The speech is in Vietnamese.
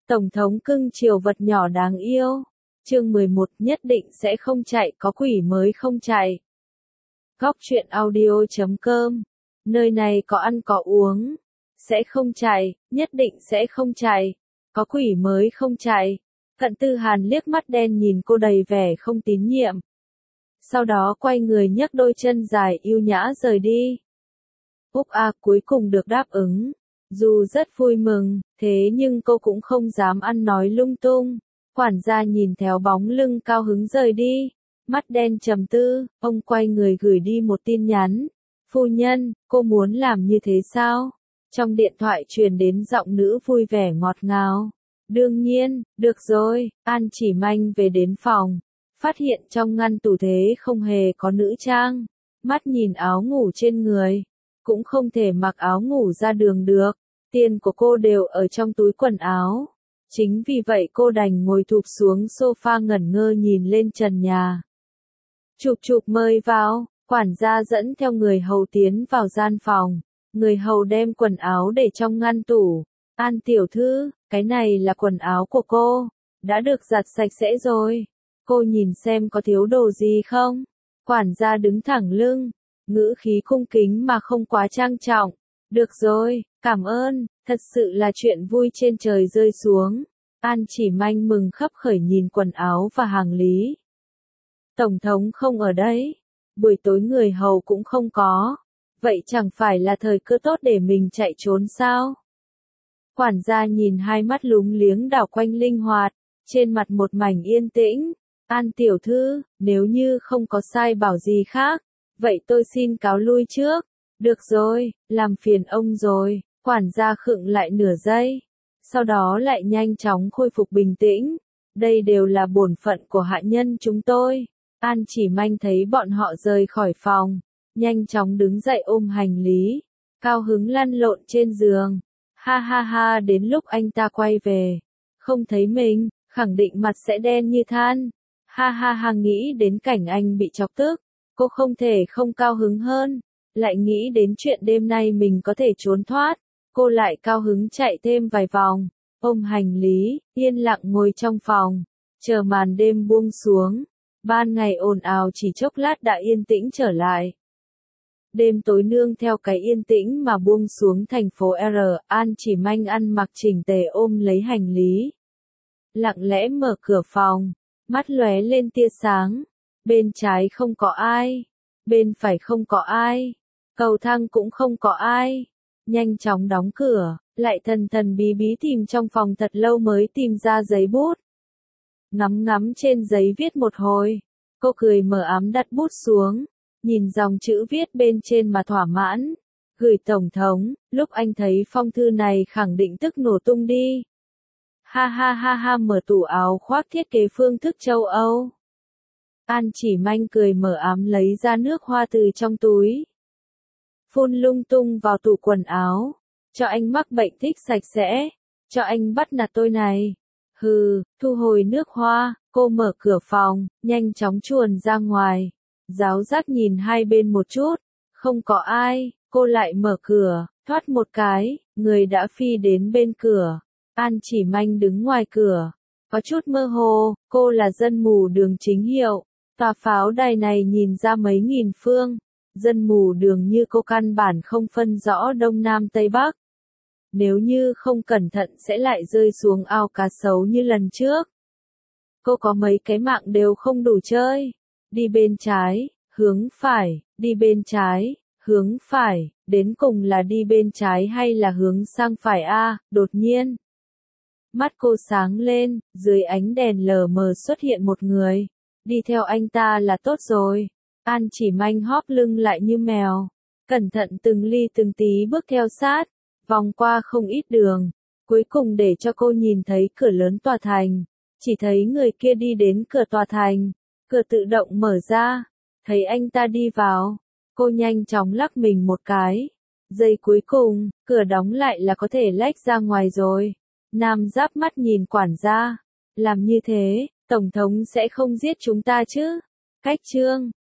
Tổng thống cưng chiều vật nhỏ đáng yêu. Chương 11 nhất định sẽ không chạy, có quỷ mới không chạy. Góc truyện audio.com. Nơi này có ăn có uống. Sẽ không chạy, nhất định sẽ không chạy. Có quỷ mới không chạy. Cận Tư Hàn liếc mắt đen nhìn cô đầy vẻ không tín nhiệm. Sau đó quay người nhấc đôi chân dài yêu nhã rời đi. Úc A cuối cùng được đáp ứng. Dù rất vui mừng, thế nhưng cô cũng không dám ăn nói lung tung. Quản gia nhìn theo bóng lưng cao hứng rời đi. Mắt đen trầm tư, ông quay người gửi đi một tin nhắn. Phu nhân, cô muốn làm như thế sao? Trong điện thoại truyền đến giọng nữ vui vẻ ngọt ngào. Đương nhiên, được rồi, An Chỉ Manh về đến phòng. Phát hiện trong ngăn tủ thế không hề có nữ trang. Mắt nhìn áo ngủ trên người. Cũng không thể mặc áo ngủ ra đường được. Tiền của cô đều ở trong túi quần áo. Chính vì vậy cô đành ngồi thụp xuống sofa ngẩn ngơ nhìn lên trần nhà. Chụp chụp mời vào, quản gia dẫn theo người hầu tiến vào gian phòng. Người hầu đem quần áo để trong ngăn tủ. An tiểu thư, cái này là quần áo của cô. Đã được giặt sạch sẽ rồi. Cô nhìn xem có thiếu đồ gì không? Quản gia đứng thẳng lưng. Ngữ khí cung kính mà không quá trang trọng. Được rồi, cảm ơn, thật sự là chuyện vui trên trời rơi xuống. An Chỉ Manh mừng khấp khởi nhìn quần áo và hàng lý. Tổng thống không ở đấy. Buổi tối người hầu cũng không có. Vậy chẳng phải là thời cơ tốt để mình chạy trốn sao? Quản gia nhìn hai mắt lúng liếng đảo quanh linh hoạt. Trên mặt một mảnh yên tĩnh. An tiểu thư, nếu như không có sai bảo gì khác. Vậy tôi xin cáo lui trước. Được rồi, làm phiền ông rồi. Quản gia khựng lại nửa giây. Sau đó lại nhanh chóng khôi phục bình tĩnh. Đây đều là bổn phận của hạ nhân chúng tôi. An Chỉ Manh thấy bọn họ rời khỏi phòng. Nhanh chóng đứng dậy ôm hành lý. Cao hứng lăn lộn trên giường. Ha ha ha, đến lúc anh ta quay về. Không thấy mình, khẳng định mặt sẽ đen như than. Ha ha ha, nghĩ đến cảnh anh bị chọc tức. Cô không thể không cao hứng hơn. Lại nghĩ đến chuyện đêm nay mình có thể trốn thoát. Cô lại cao hứng chạy thêm vài vòng. Ôm hành lý, yên lặng ngồi trong phòng. Chờ màn đêm buông xuống. Ban ngày ồn ào chỉ chốc lát đã yên tĩnh trở lại. Đêm tối nương theo cái yên tĩnh mà buông xuống thành phố R. An Chỉ Manh ăn mặc chỉnh tề ôm lấy hành lý. Lặng lẽ mở cửa phòng. Mắt lóe lên tia sáng. Bên trái không có ai. Bên phải không có ai. Cầu thang cũng không có ai. Nhanh chóng đóng cửa, lại thần thần bí bí tìm trong phòng thật lâu mới tìm ra giấy bút. Ngắm ngắm trên giấy viết một hồi. Cô cười mờ ám đặt bút xuống. Nhìn dòng chữ viết bên trên mà thỏa mãn. Gửi Tổng thống, lúc anh thấy phong thư này khẳng định tức nổ tung đi. Ha ha ha ha, mở tủ áo khoác thiết kế phương thức châu Âu. An Chỉ Manh cười mờ ám lấy ra nước hoa từ trong túi. Phun lung tung vào tủ quần áo. Cho anh mắc bệnh thích sạch sẽ. Cho anh bắt nạt tôi này. Hừ, thu hồi nước hoa, cô mở cửa phòng, nhanh chóng chuồn ra ngoài. Giáo giác nhìn hai bên một chút. Không có ai, cô lại mở cửa, thoát một cái, người đã phi đến bên cửa. An Chỉ Manh đứng ngoài cửa. Có chút mơ hồ, cô là dân mù đường chính hiệu. Tòa pháo đài này nhìn ra mấy nghìn phương. Dân mù đường như cô căn bản không phân rõ Đông Nam Tây Bắc. Nếu như không cẩn thận sẽ lại rơi xuống ao cá sấu như lần trước. Cô có mấy cái mạng đều không đủ chơi. Đi bên trái, hướng phải, đi bên trái, hướng phải, đến cùng là đi bên trái hay là hướng sang phải a? Đột nhiên. Mắt cô sáng lên, dưới ánh đèn lờ mờ xuất hiện một người. Đi theo anh ta là tốt rồi. An Chỉ Manh hóp lưng lại như mèo. Cẩn thận từng ly từng tí bước theo sát. Vòng qua không ít đường. Cuối cùng để cho cô nhìn thấy cửa lớn tòa thành. Chỉ thấy người kia đi đến cửa tòa thành. Cửa tự động mở ra. Thấy anh ta đi vào. Cô nhanh chóng lắc mình một cái. Giây cuối cùng, cửa đóng lại là có thể lách ra ngoài rồi. Nam giáp mắt nhìn quản gia. Làm như thế, Tổng thống sẽ không giết chúng ta chứ? Cách chương